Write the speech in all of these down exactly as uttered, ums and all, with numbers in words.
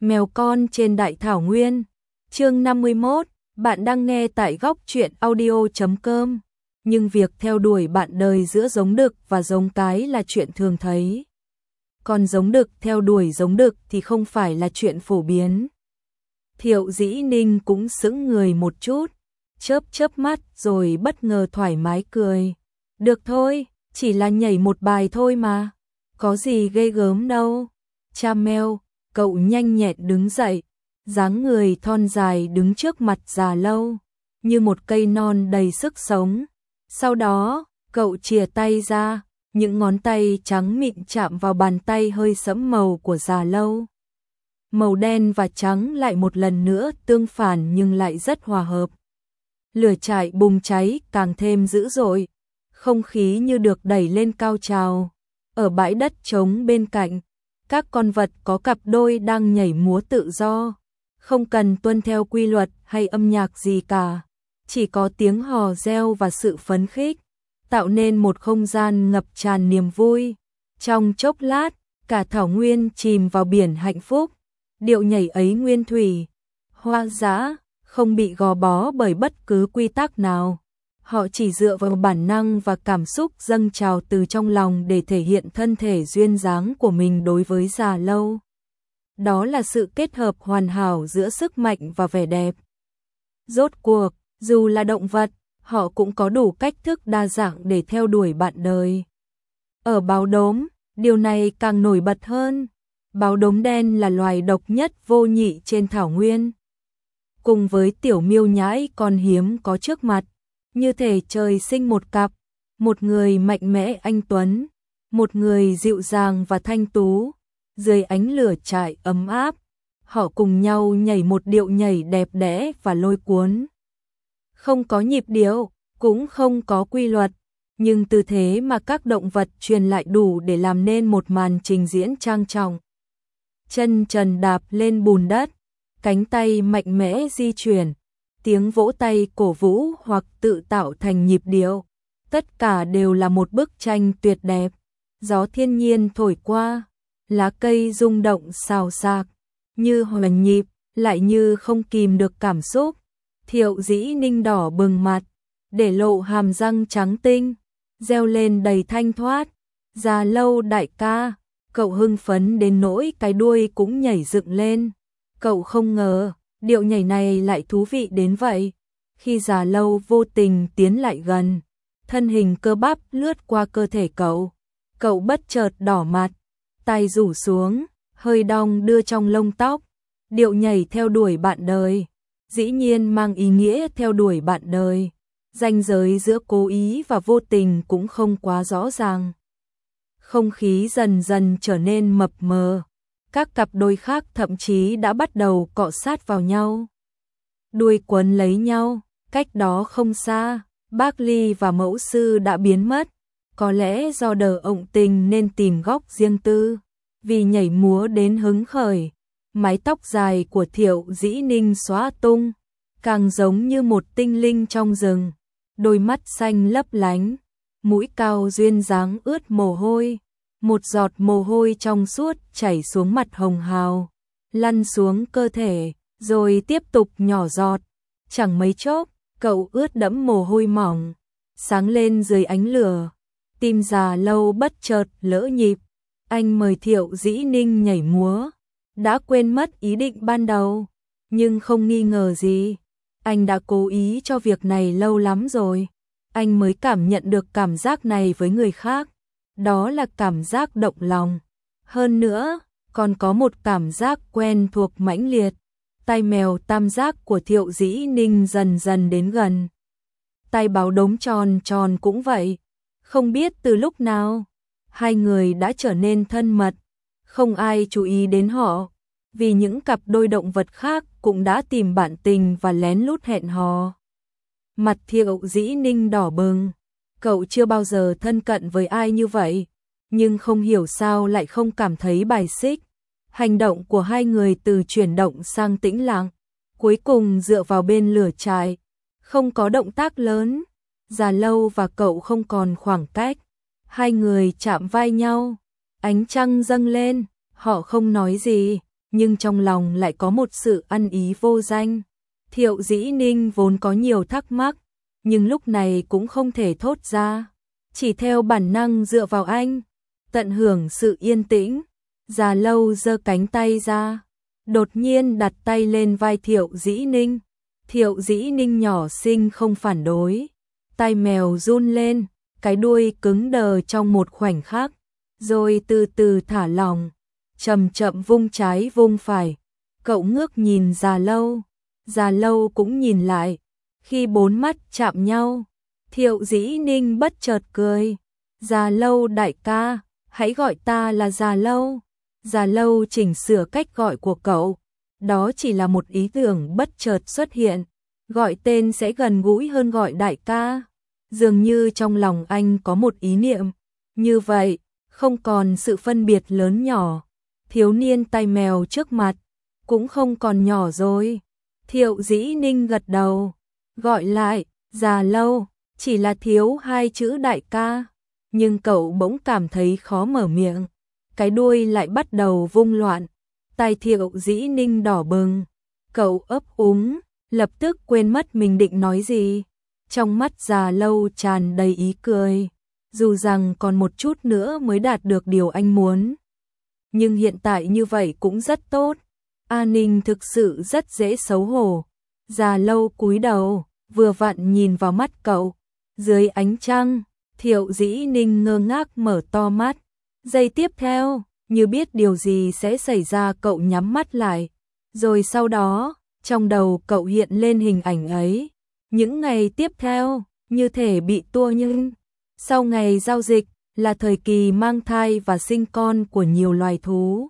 Mèo con trên đại thảo nguyên. Chương năm mươi mốt, bạn đang nghe tại góc truyện audio chấm com. Nhưng việc theo đuổi bạn đời giữa giống đực và giống cái là chuyện thường thấy. Còn giống đực theo đuổi giống đực thì không phải là chuyện phổ biến. Thiệu Dĩ Ninh cũng sững người một chút, chớp chớp mắt rồi bất ngờ thoải mái cười. Được thôi, chỉ là nhảy một bài thôi mà, có gì ghê gớm đâu. Cha mèo, cậu nhanh nhẹn đứng dậy, dáng người thon dài đứng trước mặt Già Lâu, như một cây non đầy sức sống. Sau đó, cậu chìa tay ra, những ngón tay trắng mịn chạm vào bàn tay hơi sẫm màu của Già Lâu. Màu đen và trắng lại một lần nữa tương phản nhưng lại rất hòa hợp. Lửa trại bùng cháy càng thêm dữ dội, không khí như được đẩy lên cao trào. Ở bãi đất trống bên cạnh, các con vật có cặp đôi đang nhảy múa tự do, không cần tuân theo quy luật hay âm nhạc gì cả, chỉ có tiếng hò reo và sự phấn khích, tạo nên một không gian ngập tràn niềm vui. Trong chốc lát, cả thảo nguyên chìm vào biển hạnh phúc, điệu nhảy ấy nguyên thủy, hoa dã, không bị gò bó bởi bất cứ quy tắc nào. Họ chỉ dựa vào bản năng và cảm xúc dâng trào từ trong lòng để thể hiện thân thể duyên dáng của mình đối với Già Lâu. Đó là sự kết hợp hoàn hảo giữa sức mạnh và vẻ đẹp. Rốt cuộc, dù là động vật, họ cũng có đủ cách thức đa dạng để theo đuổi bạn đời. Ở báo đốm, điều này càng nổi bật hơn. Báo đốm đen là loài độc nhất vô nhị trên thảo nguyên. Cùng với tiểu miêu nhãi còn hiếm có trước mặt, như thể trời sinh một cặp, một người mạnh mẽ anh tuấn, một người dịu dàng và thanh tú. Dưới ánh lửa trại ấm áp, họ cùng nhau nhảy một điệu nhảy đẹp đẽ và lôi cuốn. Không có nhịp điệu, cũng không có quy luật, nhưng tư thế mà các động vật truyền lại đủ để làm nên một màn trình diễn trang trọng. Chân trần đạp lên bùn đất, cánh tay mạnh mẽ di chuyển, tiếng vỗ tay cổ vũ hoặc tự tạo thành nhịp điệu, tất cả đều là một bức tranh tuyệt đẹp. Gió thiên nhiên thổi qua, lá cây rung động xào xạc, như hoành nhịp, lại như không kìm được cảm xúc. Thiệu Dĩ Ninh đỏ bừng mặt, để lộ hàm răng trắng tinh, reo lên đầy thanh thoát. Già Lâu đại ca, cậu hưng phấn đến nỗi cái đuôi cũng nhảy dựng lên. Cậu không ngờ, điệu nhảy này lại thú vị đến vậy. Khi Già Lâu vô tình tiến lại gần, thân hình cơ bắp lướt qua cơ thể cậu. Cậu bất chợt đỏ mặt, tay rủ xuống, hơi đong đưa trong lông tóc. Điệu nhảy theo đuổi bạn đời, dĩ nhiên mang ý nghĩa theo đuổi bạn đời. Ranh giới giữa cố ý và vô tình cũng không quá rõ ràng. Không khí dần dần trở nên mập mờ. Các cặp đôi khác thậm chí đã bắt đầu cọ sát vào nhau, đuôi quấn lấy nhau. Cách đó không xa, Bác Ly và mẫu sư đã biến mất. Có lẽ do đờ ộng tình nên tìm góc riêng tư. Vì nhảy múa đến hứng khởi, mái tóc dài của Thiệu Dĩ Ninh xóa tung, càng giống như một tinh linh trong rừng. Đôi mắt xanh lấp lánh, mũi cao duyên dáng ướt mồ hôi. Một giọt mồ hôi trong suốt chảy xuống mặt hồng hào, lăn xuống cơ thể, rồi tiếp tục nhỏ giọt. Chẳng mấy chốc, cậu ướt đẫm mồ hôi mỏng, sáng lên dưới ánh lửa. Tim Già Lâu bất chợt lỡ nhịp. Anh mời Thiệu Dĩ Ninh nhảy múa, đã quên mất ý định ban đầu, nhưng không nghi ngờ gì, anh đã cố ý cho việc này lâu lắm rồi. Anh mới cảm nhận được cảm giác này với người khác, đó là cảm giác động lòng. Hơn nữa, còn có một cảm giác quen thuộc mãnh liệt. Tai mèo tam giác của Thiệu Dĩ Ninh dần dần đến gần. Tai báo đốm tròn tròn cũng vậy. Không biết từ lúc nào, hai người đã trở nên thân mật. Không ai chú ý đến họ, vì những cặp đôi động vật khác cũng đã tìm bạn tình và lén lút hẹn hò. Mặt Thiệu Dĩ Ninh đỏ bừng. Cậu chưa bao giờ thân cận với ai như vậy, nhưng không hiểu sao lại không cảm thấy bài xích. Hành động của hai người từ chuyển động sang tĩnh lặng, cuối cùng dựa vào bên lửa trại, không có động tác lớn. Già Lâu và cậu không còn khoảng cách, hai người chạm vai nhau, ánh trăng dâng lên, họ không nói gì, nhưng trong lòng lại có một sự ăn ý vô danh. Thiệu Dĩ Ninh vốn có nhiều thắc mắc, nhưng lúc này cũng không thể thốt ra, chỉ theo bản năng dựa vào anh, tận hưởng sự yên tĩnh. Già Lâu giơ cánh tay ra, đột nhiên đặt tay lên vai Thiệu Dĩ Ninh. Thiệu Dĩ Ninh nhỏ xinh không phản đối, tai mèo run lên, cái đuôi cứng đờ trong một khoảnh khắc, rồi từ từ thả lỏng, chậm chậm vung trái vung phải. Cậu ngước nhìn Già Lâu, Già Lâu cũng nhìn lại. Khi bốn mắt chạm nhau, Thiệu Dĩ Ninh bất chợt cười. Già Lâu đại ca, hãy gọi ta là Già Lâu. Già Lâu chỉnh sửa cách gọi của cậu. Đó chỉ là một ý tưởng bất chợt xuất hiện. Gọi tên sẽ gần gũi hơn gọi đại ca. Dường như trong lòng anh có một ý niệm. Như vậy, không còn sự phân biệt lớn nhỏ. Thiếu niên tai mèo trước mặt, cũng không còn nhỏ rồi. Thiệu Dĩ Ninh gật đầu. Gọi lại, Già Lâu, chỉ là thiếu hai chữ đại ca. Nhưng cậu bỗng cảm thấy khó mở miệng. Cái đuôi lại bắt đầu vung loạn. Tai Thiệu Dĩ Ninh đỏ bừng. Cậu ấp úng, lập tức quên mất mình định nói gì. Trong mắt Già Lâu tràn đầy ý cười. Dù rằng còn một chút nữa mới đạt được điều anh muốn. Nhưng hiện tại như vậy cũng rất tốt. A Ninh thực sự rất dễ xấu hổ. Già Lâu cúi đầu, vừa vặn nhìn vào mắt cậu. Dưới ánh trăng, Thiệu Dĩ Ninh ngơ ngác mở to mắt. Giây tiếp theo, như biết điều gì sẽ xảy ra, cậu nhắm mắt lại. Rồi sau đó, trong đầu cậu hiện lên hình ảnh ấy. Những ngày tiếp theo, như thể bị tua nhưng. Sau ngày giao dịch, là thời kỳ mang thai và sinh con của nhiều loài thú.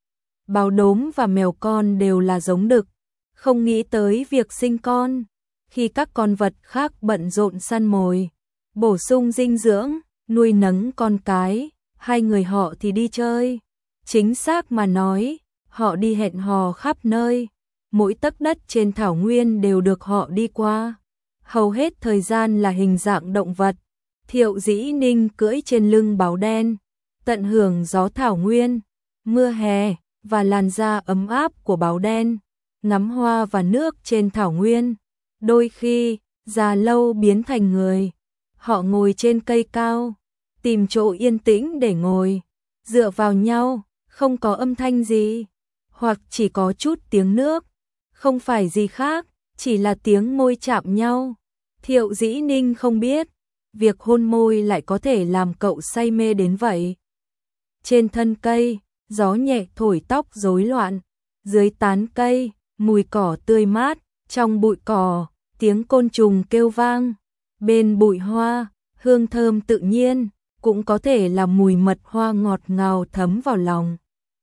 Báo đốm và mèo con đều là giống đực. Không nghĩ tới việc sinh con. Khi các con vật khác bận rộn săn mồi, bổ sung dinh dưỡng, nuôi nấng con cái, hai người họ thì đi chơi. Chính xác mà nói, họ đi hẹn hò khắp nơi. Mỗi tấc đất trên thảo nguyên đều được họ đi qua. Hầu hết thời gian là hình dạng động vật. Thiệu Dĩ Ninh cưỡi trên lưng báo đen, tận hưởng gió thảo nguyên, mưa hè và làn da ấm áp của báo đen, ngắm hoa và nước trên thảo nguyên. Đôi khi, Già Lâu biến thành người. Họ ngồi trên cây cao, tìm chỗ yên tĩnh để ngồi, dựa vào nhau, không có âm thanh gì, hoặc chỉ có chút tiếng nước, không phải gì khác, chỉ là tiếng môi chạm nhau. Thiệu Dĩ Ninh không biết, việc hôn môi lại có thể làm cậu say mê đến vậy. Trên thân cây, gió nhẹ thổi tóc rối loạn, dưới tán cây, mùi cỏ tươi mát, trong bụi cỏ, tiếng côn trùng kêu vang, bên bụi hoa, hương thơm tự nhiên, cũng có thể là mùi mật hoa ngọt ngào thấm vào lòng.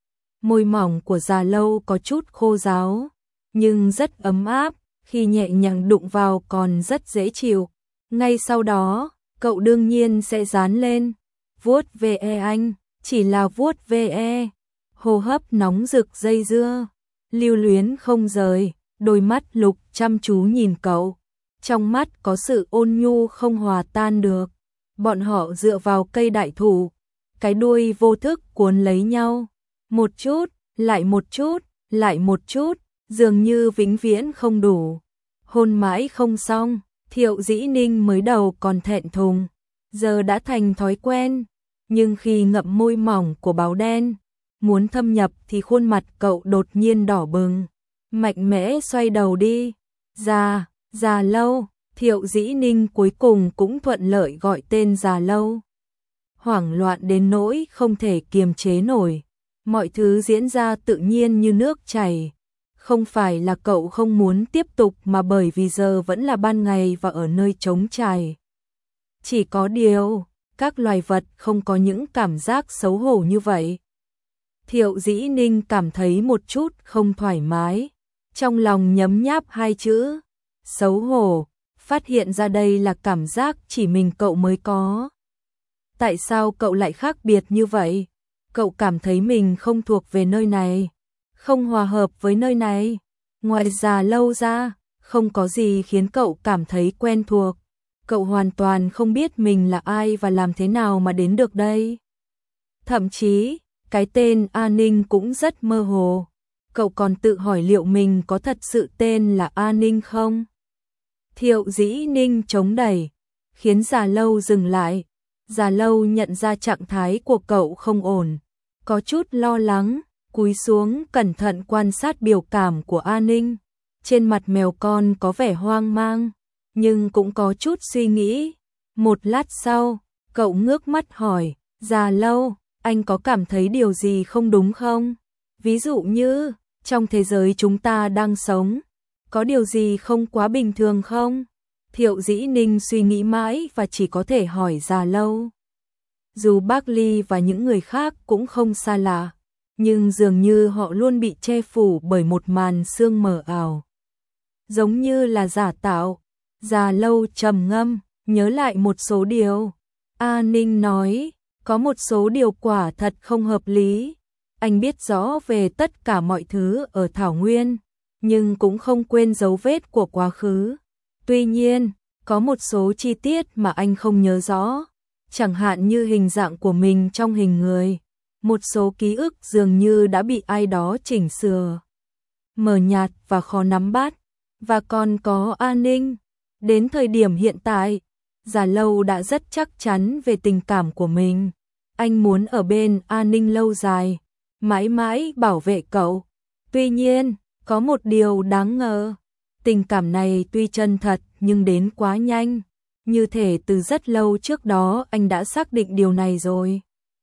Môi mỏng của Già Lâu có chút khô ráo, nhưng rất ấm áp, khi nhẹ nhàng đụng vào còn rất dễ chịu. Ngay sau đó, cậu đương nhiên sẽ dán lên, vuốt ve anh, chỉ là vuốt ve, hô hấp nóng rực dây dưa, lưu luyến không rời, đôi mắt lục chăm chú nhìn cậu, trong mắt có sự ôn nhu không hòa tan được. Bọn họ dựa vào cây đại thụ, cái đuôi vô thức cuốn lấy nhau, một chút, lại một chút, lại một chút, dường như vĩnh viễn không đủ. Hôn mãi không xong, Thiệu Dĩ Ninh mới đầu còn thẹn thùng, giờ đã thành thói quen, nhưng khi ngậm môi mỏng của báo đen, muốn thâm nhập thì khuôn mặt cậu đột nhiên đỏ bừng, mạnh mẽ xoay đầu đi. Già, Già Lâu. Thiệu Dĩ Ninh cuối cùng cũng thuận lợi gọi tên Già Lâu. Hoảng loạn đến nỗi không thể kiềm chế nổi, mọi thứ diễn ra tự nhiên như nước chảy. Không phải là cậu không muốn tiếp tục mà bởi vì giờ vẫn là ban ngày và ở nơi trống trải. Chỉ có điều, các loài vật không có những cảm giác xấu hổ như vậy. Thiệu Dĩ Ninh cảm thấy một chút không thoải mái, trong lòng nhấm nháp hai chữ, xấu hổ. Phát hiện ra đây là cảm giác chỉ mình cậu mới có. Tại sao cậu lại khác biệt như vậy? Cậu cảm thấy mình không thuộc về nơi này, không hòa hợp với nơi này. Ngoài Già Lâu ra, không có gì khiến cậu cảm thấy quen thuộc. Cậu hoàn toàn không biết mình là ai và làm thế nào mà đến được đây. Thậm chí, cái tên A Ninh cũng rất mơ hồ. cậu còn tự hỏi liệu mình có thật sự tên là A Ninh không? Thiệu Dĩ Ninh chống đẩy, khiến Già Lâu dừng lại. Già Lâu nhận ra trạng thái của cậu không ổn, có chút lo lắng, cúi xuống cẩn thận quan sát biểu cảm của A Ninh. Trên mặt mèo con có vẻ hoang mang, nhưng cũng có chút suy nghĩ. Một lát sau, cậu ngước mắt hỏi, Già Lâu, anh có cảm thấy điều gì không đúng không? Ví dụ như, trong thế giới chúng ta đang sống, có điều gì không quá bình thường không? Thiệu Dĩ Ninh suy nghĩ mãi và chỉ có thể hỏi Già Lâu. Dù bác Ly và những người khác cũng không xa lạ, nhưng dường như họ luôn bị che phủ bởi một màn sương mờ ảo. Giống như là giả tạo. Già Lâu trầm ngâm, nhớ lại một số điều. A Ninh nói, có một số điều quả thật không hợp lý. Anh biết rõ về tất cả mọi thứ ở Thảo Nguyên, nhưng cũng không quên dấu vết của quá khứ. Tuy nhiên, có một số chi tiết mà anh không nhớ rõ, chẳng hạn như hình dạng của mình trong hình người. Một số ký ức dường như đã bị ai đó chỉnh sửa, mờ nhạt và khó nắm bắt. Và còn có A Ninh. Đến thời điểm hiện tại, Già Lâu đã rất chắc chắn về tình cảm của mình. Anh muốn ở bên A Ninh lâu dài, mãi mãi bảo vệ cậu. Tuy nhiên, có một điều đáng ngờ. Tình cảm này tuy chân thật nhưng đến quá nhanh. Như thể từ rất lâu trước đó anh đã xác định điều này rồi.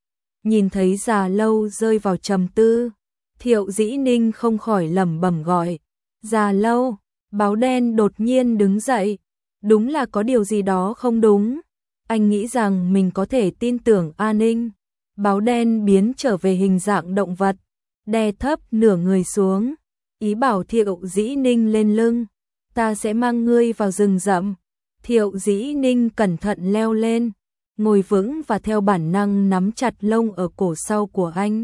Nhìn thấy Già Lâu rơi vào trầm tư, Thiệu Dĩ Ninh không khỏi lẩm bẩm gọi, Già Lâu. Báo đen đột nhiên đứng dậy, đúng là có điều gì đó không đúng. Anh nghĩ rằng mình có thể tin tưởng A Ninh. Báo đen biến trở về hình dạng động vật, đè thấp nửa người xuống, ý bảo Thiệu Dĩ Ninh lên lưng, ta sẽ mang ngươi vào rừng rậm. Thiệu Dĩ Ninh cẩn thận leo lên, ngồi vững và theo bản năng nắm chặt lông ở cổ sau của anh.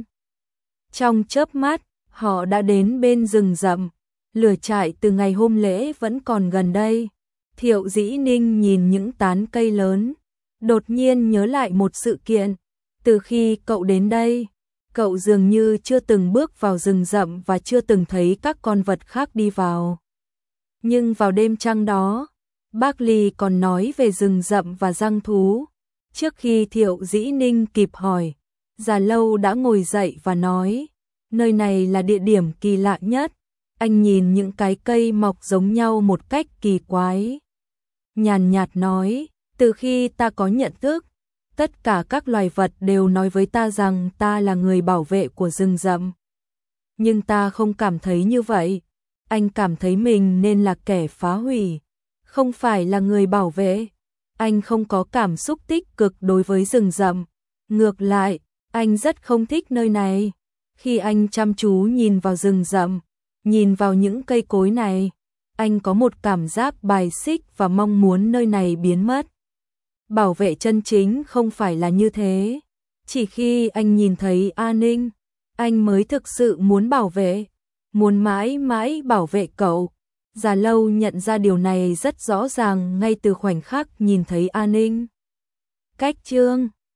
Trong chớp mắt, họ đã đến bên rừng rậm. Lửa trại từ ngày hôm lễ vẫn còn gần đây. Thiệu Dĩ Ninh nhìn những tán cây lớn, đột nhiên nhớ lại một sự kiện. Từ khi cậu đến đây, cậu dường như chưa từng bước vào rừng rậm và chưa từng thấy các con vật khác đi vào. Nhưng vào đêm trăng đó, bác Ly còn nói về rừng rậm và giang thú. Trước khi Thiệu Dĩ Ninh kịp hỏi, Già Lâu đã ngồi dậy và nói, nơi này là địa điểm kỳ lạ nhất. Anh nhìn những cái cây mọc giống nhau một cách kỳ quái. Nhàn nhạt nói, từ khi ta có nhận thức, tất cả các loài vật đều nói với ta rằng ta là người bảo vệ của rừng rậm. Nhưng ta không cảm thấy như vậy. Anh cảm thấy mình nên là kẻ phá hủy, không phải là người bảo vệ. Anh không có cảm xúc tích cực đối với rừng rậm. Ngược lại, anh rất không thích nơi này. Khi anh chăm chú nhìn vào rừng rậm, nhìn vào những cây cối này, anh có một cảm giác bài xích và mong muốn nơi này biến mất. Bảo vệ chân chính không phải là như thế. Chỉ khi anh nhìn thấy A Ninh, anh mới thực sự muốn bảo vệ, muốn mãi mãi bảo vệ cậu. Già Lâu nhận ra điều này rất rõ ràng ngay từ khoảnh khắc nhìn thấy A Ninh. Cách chương